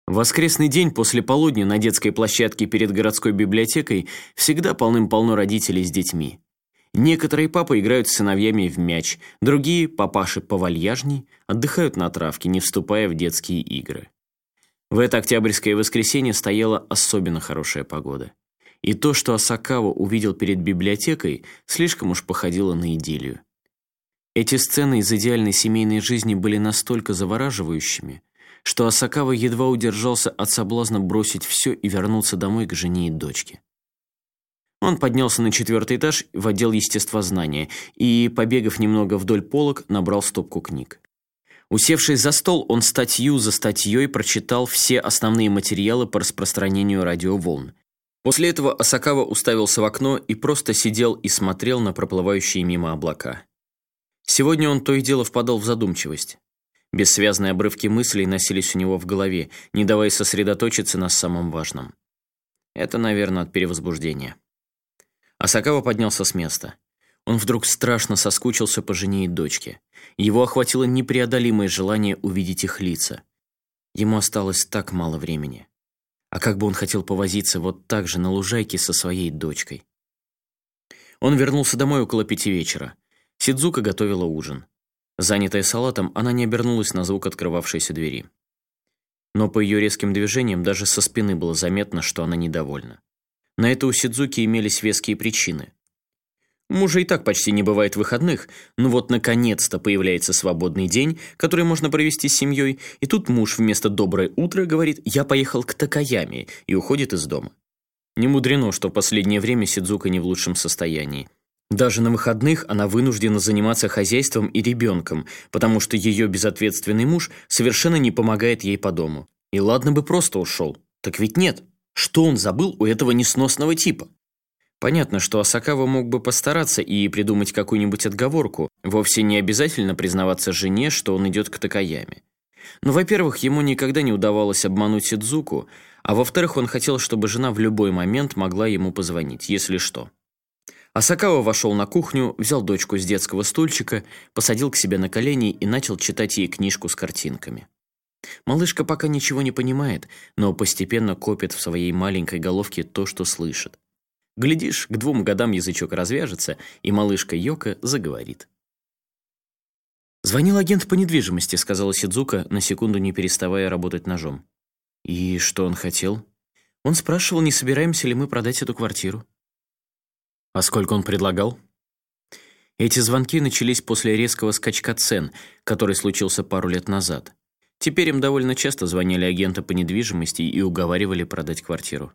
В воскресный день после полудня на детской площадке перед городской библиотекой всегда полным-полно родителей с детьми. Некоторые папы играют с сыновьями в мяч, другие, папаши повальяжней, отдыхают на травке, не вступая в детские игры. В это октябрьское воскресенье стояла особенно хорошая погода. И то, что Асакава увидел перед библиотекой, слишком уж походило на идиллию. Эти сцены из идеальной семейной жизни были настолько завораживающими, что Асакава едва удержался от соблазна бросить все и вернуться домой к жене и дочке. Он поднялся на 4-й этаж в отдел естествознания и, побегав немного вдоль полок, набрал стопку книг. Усевшись за стол, он статью за статьей прочитал все основные материалы по распространению радиоволн. После этого Асакава уставился в окно и просто сидел и смотрел на проплывающие мимо облака. Сегодня он то и дело впадал в задумчивость. Бессвязные обрывки мыслей носились у него в голове, не давая сосредоточиться на самом важном. Это, наверное, от перевозбуждения. Асакава поднялся с места. Он вдруг страшно соскучился по жене и дочке. Его охватило непреодолимое желание увидеть их лица. Ему осталось так мало времени. А как бы он хотел повозиться вот так же на лужайке со своей дочкой. Он вернулся домой около 5 вечера. Сидзука готовила ужин. Занятая салатом, она не обернулась на звук открывавшейся двери. Но по ее резким движениям даже со спины было заметно, что она недовольна. На это у Сидзуки имелись веские причины. У мужа и так почти не бывает выходных, но вот наконец-то появляется свободный день, который можно провести с семьей, и тут муж вместо «доброе утро» говорит «я поехал к Такаяме» и уходит из дома. Не мудрено, что в последнее время Сидзука не в лучшем состоянии. Даже на выходных она вынуждена заниматься хозяйством и ребенком, потому что ее безответственный муж совершенно не помогает ей по дому. И ладно бы просто ушел, так ведь нет. Что он забыл у этого несносного типа? Понятно, что Асакава мог бы постараться и придумать какую-нибудь отговорку. Вовсе не обязательно признаваться жене, что он идет к Такаяме. Но, во-первых, ему никогда не удавалось обмануть Сидзуку, а во-вторых, он хотел, чтобы жена в любой момент могла ему позвонить, если что. Асакава вошел на кухню, взял дочку с детского стульчика, посадил к себе на колени и начал читать ей книжку с картинками. Малышка пока ничего не понимает, но постепенно копит в своей маленькой головке то, что слышит. Глядишь, к 2 годам язычок развяжется, и малышка Йока заговорит. «Звонил агент по недвижимости», — сказала Сидзука, на секунду не переставая работать ножом. «И что он хотел?» «Он спрашивал, не собираемся ли мы продать эту квартиру». «А сколько он предлагал?» Эти звонки начались после резкого скачка цен, который случился пару лет назад. Теперь им довольно часто звонили агенты по недвижимости и уговаривали продать квартиру.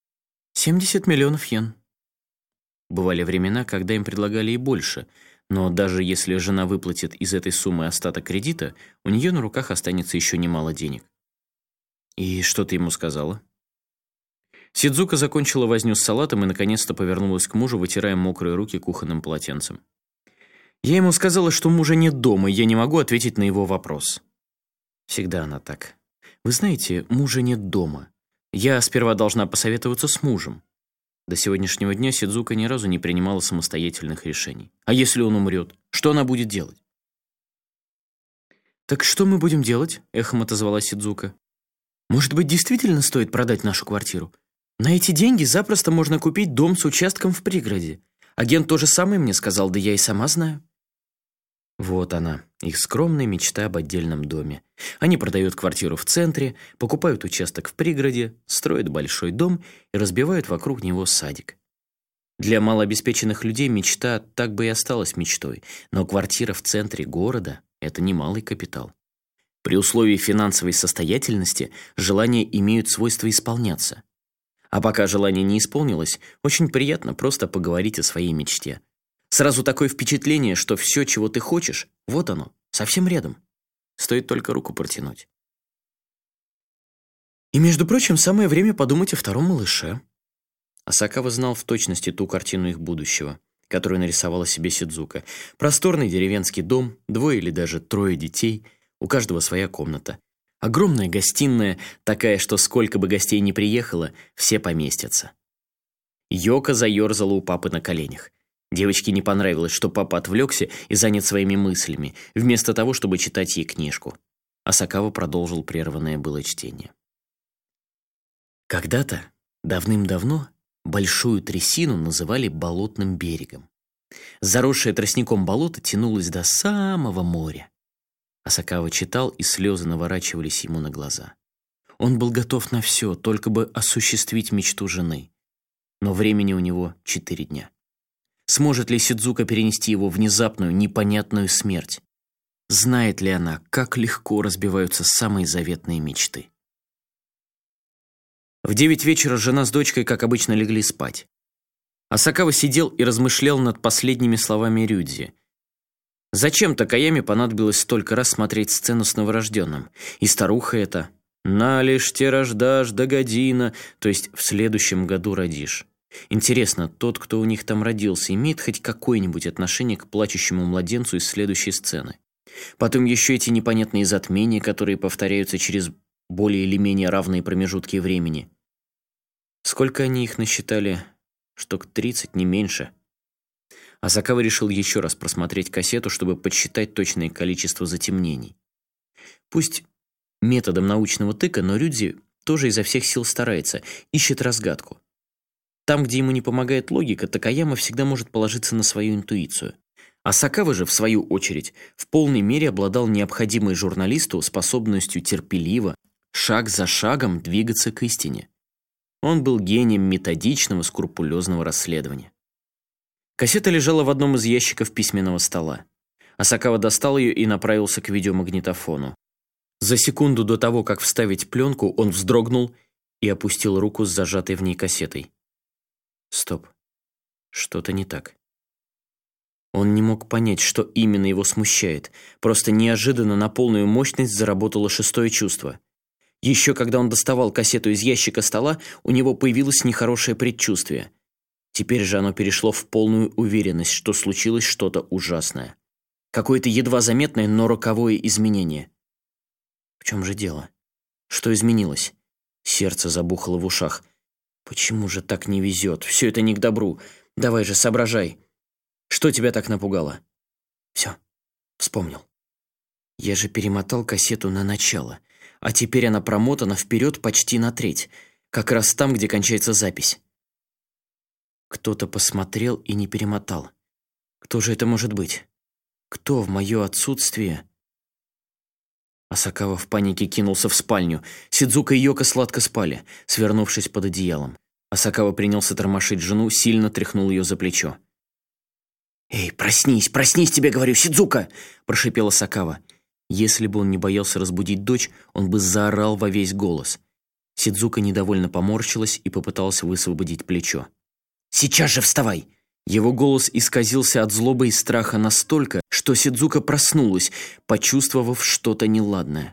70 миллионов йен. Бывали времена, когда им предлагали и больше, но даже если жена выплатит из этой суммы остаток кредита, у нее на руках останется еще немало денег. «И что ты ему сказала?» Сидзука закончила возню с салатом и наконец-то повернулась к мужу, вытирая мокрые руки кухонным полотенцем. «Я ему сказала, что мужа нет дома, и я не могу ответить на его вопрос». Всегда она так. «Вы знаете, мужа нет дома. Я сперва должна посоветоваться с мужем». До сегодняшнего дня Сидзука ни разу не принимала самостоятельных решений. А если он умрет? Что она будет делать? «Так что мы будем делать?» – эхом отозвалась Сидзука. «Может быть, действительно стоит продать нашу квартиру? На эти деньги запросто можно купить дом с участком в пригороде. Агент то же самое мне сказал, да я и сама знаю». Вот она, их скромная мечта об отдельном доме. Они продают квартиру в центре, покупают участок в пригороде, строят большой дом и разбивают вокруг него садик. Для малообеспеченных людей мечта так бы и осталась мечтой, но квартира в центре города – это немалый капитал. При условии финансовой состоятельности желания имеют свойство исполняться. А пока желание не исполнилось, очень приятно просто поговорить о своей мечте. Сразу такое впечатление, что все, чего ты хочешь, вот оно, совсем рядом. Стоит только руку протянуть. И, между прочим, самое время подумать о втором малыше. Асакава знал в точности ту картину их будущего, которую нарисовала себе Сидзука. Просторный деревенский дом, 2 или даже 3 детей, у каждого своя комната. Огромная гостиная, такая, что сколько бы гостей ни приехало, все поместятся. Йока заерзала у папы на коленях. Девочке не понравилось, что папа отвлекся и занят своими мыслями, вместо того, чтобы читать ей книжку. Асакава продолжил прерванное было чтение. Когда-то, давным-давно, большую трясину называли болотным берегом. Заросшее тростником болото тянулось до самого моря. Асакава читал, и слезы наворачивались ему на глаза. Он был готов на все, только бы осуществить мечту жены. Но времени у него 4 дня. Сможет ли Сидзука перенести его внезапную, непонятную смерть? Знает ли она, как легко разбиваются самые заветные мечты? В 9 вечера жена с дочкой, как обычно, легли спать. Асакава сидел и размышлял над последними словами Рюдзи. Зачем Такаяме понадобилось столько раз смотреть сцену с новорожденным? И старуха эта «На лишь те рождашь до година», то есть в следующем году родишь. Интересно, тот, кто у них там родился, имеет хоть какое-нибудь отношение к плачущему младенцу из следующей сцены? Потом еще эти непонятные затмения, которые повторяются через более или менее равные промежутки времени. Сколько они их насчитали? Штук 30, не меньше. Асакава решил еще раз просмотреть кассету, чтобы подсчитать точное количество затемнений. Пусть методом научного тыка, но Рюдзи тоже изо всех сил старается, ищет разгадку. Там, где ему не помогает логика, Такаяма всегда может положиться на свою интуицию. Асакава же, в свою очередь, в полной мере обладал необходимой журналисту способностью терпеливо, шаг за шагом двигаться к истине. Он был гением методичного, скрупулезного расследования. Кассета лежала в одном из ящиков письменного стола. Асакава достал ее и направился к видеомагнитофону. За секунду до того, как вставить пленку, он вздрогнул и опустил руку с зажатой в ней кассетой. Стоп. Что-то не так. Он не мог понять, что именно его смущает. Просто неожиданно на полную мощность заработало шестое чувство. Еще когда он доставал кассету из ящика стола, у него появилось нехорошее предчувствие. Теперь же оно перешло в полную уверенность, что случилось что-то ужасное. Какое-то едва заметное, но роковое изменение. В чем же дело? Что изменилось? Сердце забухало в ушах. Почему же так не везет? Все это не к добру. Давай же, соображай. Что тебя так напугало? Все, вспомнил. Я же перемотал кассету на начало, а теперь она промотана вперед почти на треть, как раз там, где кончается запись. Кто-то посмотрел и не перемотал. Кто же это может быть? Кто в мое отсутствие? Асакава в панике кинулся в спальню. Сидзука и Йоко сладко спали, свернувшись под одеялом. Асакава принялся тормошить жену, сильно тряхнул ее за плечо. «Эй, проснись, проснись, тебе говорю, Сидзука!» – прошипел Асакава. Если бы он не боялся разбудить дочь, он бы заорал во весь голос. Сидзука недовольно поморщилась и попыталась высвободить плечо. «Сейчас же вставай!» Его голос исказился от злобы и страха настолько, что Сидзука проснулась, почувствовав что-то неладное.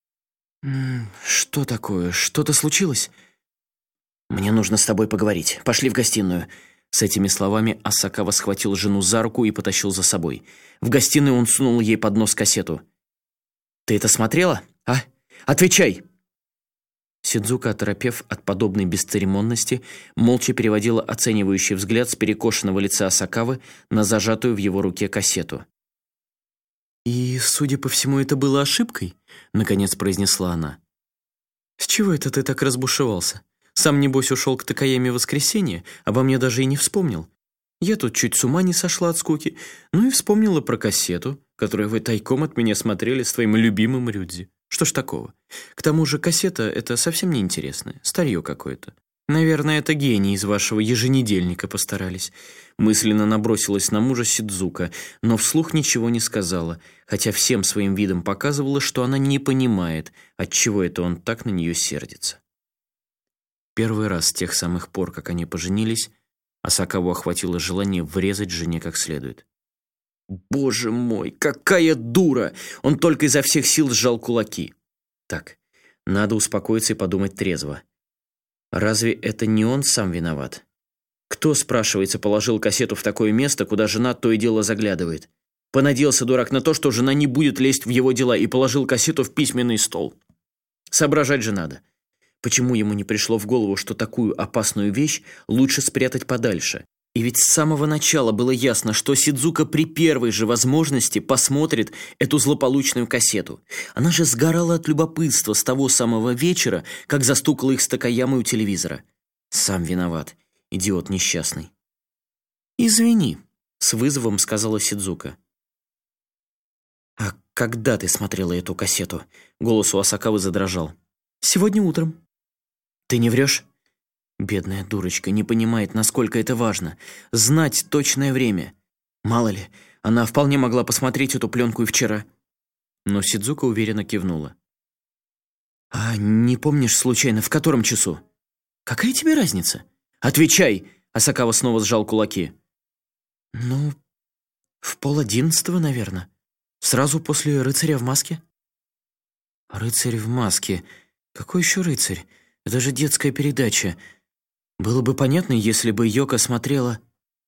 «Что такое? Что-то случилось?» «Мне нужно с тобой поговорить. Пошли в гостиную». С этими словами Асакава схватил жену за руку и потащил за собой. В гостиную он сунул ей под нос кассету. «Ты это смотрела? А? Отвечай!» Сидзука, оторопев от подобной бесцеремонности, молча переводила оценивающий взгляд с перекошенного лица Асакавы на зажатую в его руке кассету. «И, судя по всему, это было ошибкой?» — наконец произнесла она. «С чего это ты так разбушевался? Сам, небось, ушел к Такаяме в воскресенье, обо мне даже и не вспомнил. Я тут чуть с ума не сошла от скуки, ну и вспомнила про кассету, которую вы тайком от меня смотрели с твоим любимым Рюдзи. Что ж такого? К тому же кассета — это совсем неинтересное, старье какое-то. Наверное, это гении из вашего еженедельника постарались». Мысленно набросилась на мужа Сидзука, но вслух ничего не сказала, хотя всем своим видом показывала, что она не понимает, отчего это он так на нее сердится. Первый раз с тех самых пор, как они поженились, Асакаву охватило желание врезать жене как следует. «Боже мой, какая дура!» Он только изо всех сил сжал кулаки. «Так, надо успокоиться и подумать трезво. Разве это не он сам виноват? Кто, спрашивается, положил кассету в такое место, куда жена то и дело заглядывает? Понадеялся дурак на то, что жена не будет лезть в его дела, и положил кассету в письменный стол. Соображать же надо. Почему ему не пришло в голову, что такую опасную вещь лучше спрятать подальше? И ведь с самого начала было ясно, что Сидзука при первой же возможности посмотрит эту злополучную кассету. Она же сгорала от любопытства с того самого вечера, как застукала их с Такаямой у телевизора. Сам виноват, идиот несчастный. «Извини», — с вызовом сказала Сидзука. «А когда ты смотрела эту кассету?» Голос у Асакавы задрожал. «Сегодня утром». «Ты не врешь?» Бедная дурочка не понимает, насколько это важно. Знать точное время. Мало ли, она вполне могла посмотреть эту пленку и вчера. Но Сидзука уверенно кивнула. «А не помнишь, случайно, в котором часу?» «Какая тебе разница?» «Отвечай!» Асакава снова сжал кулаки. «Ну, в 10:30, наверное. Сразу после «Рыцаря в маске». «Рыцарь в маске? Какой еще рыцарь? Это же детская передача. Было бы понятно, если бы Йоко смотрела...»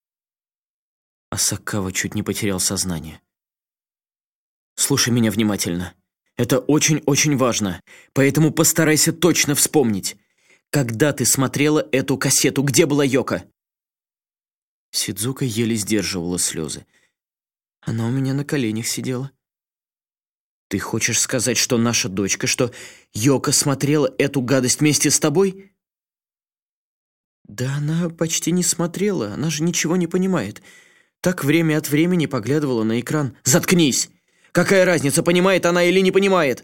Асакава чуть не потерял сознание. «Слушай меня внимательно. Это очень-очень важно, поэтому постарайся точно вспомнить. Когда ты смотрела эту кассету, где была Йоко?» Сидзука еле сдерживала слезы. «Она у меня на коленях сидела». «Ты хочешь сказать, что наша дочка, что Йоко смотрела эту гадость вместе с тобой?» «Да она почти не смотрела, она же ничего не понимает. Так время от времени поглядывала на экран». «Заткнись! Какая разница, понимает она или не понимает?»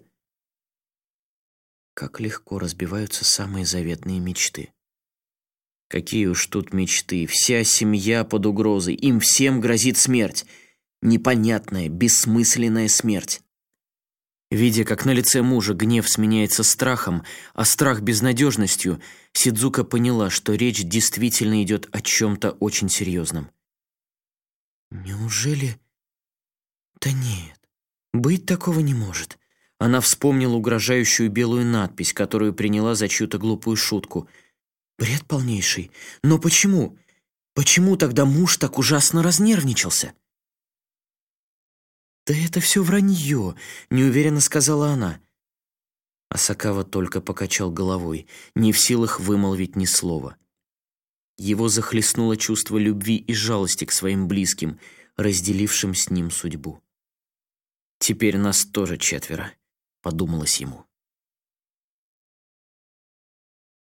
Как легко разбиваются самые заветные мечты. Какие уж тут мечты, вся семья под угрозой, им всем грозит смерть. Непонятная, бессмысленная смерть. Видя, как на лице мужа гнев сменяется страхом, а страх безнадежностью, Сидзука поняла, что речь действительно идет о чем-то очень серьезном. «Неужели...» «Да нет, быть такого не может». Она вспомнила угрожающую белую надпись, которую приняла за чью-то глупую шутку. Бред полнейший. Но почему? Почему тогда муж так ужасно разнервничался? «Да это все вранье», — неуверенно сказала она. Асакава только покачал головой, не в силах вымолвить ни слова. Его захлестнуло чувство любви и жалости к своим близким, разделившим с ним судьбу. «Теперь нас тоже четверо», — подумалось ему.